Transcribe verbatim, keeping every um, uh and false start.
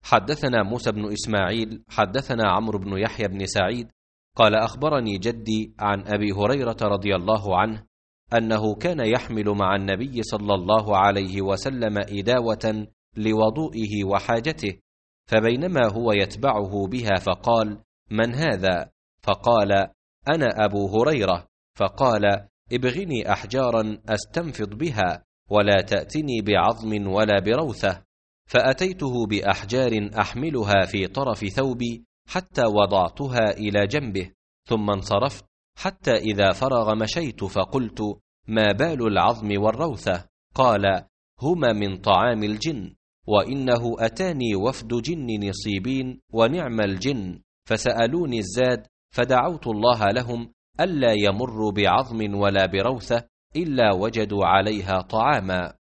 حدثنا موسى بن إسماعيل حدثنا عمرو بن يحيى بن سعيد قال أخبرني جدي عن أبي هريرة رضي الله عنه أنه كان يحمل مع النبي صلى الله عليه وسلم إداوة لوضوئه وحاجته، فبينما هو يتبعه بها فقال: من هذا؟ فقال: أنا أبو هريرة. فقال: ابغني أحجارا أستنفض بها، ولا تأتني بعظم ولا بروثة. فأتيته بأحجار أحملها في طرف ثوبي حتى وضعتها إلى جنبه، ثم انصرفت حتى إذا فرغ مشيت فقلت: ما بال العظم والروثة؟ قال: هما من طعام الجن، وإنه أتاني وفد جن نصيبين ونعم الجن، فسألوني الزاد، فدعوت الله لهم ألا يمروا بعظم ولا بروثة إلا وجدوا عليها طعاما.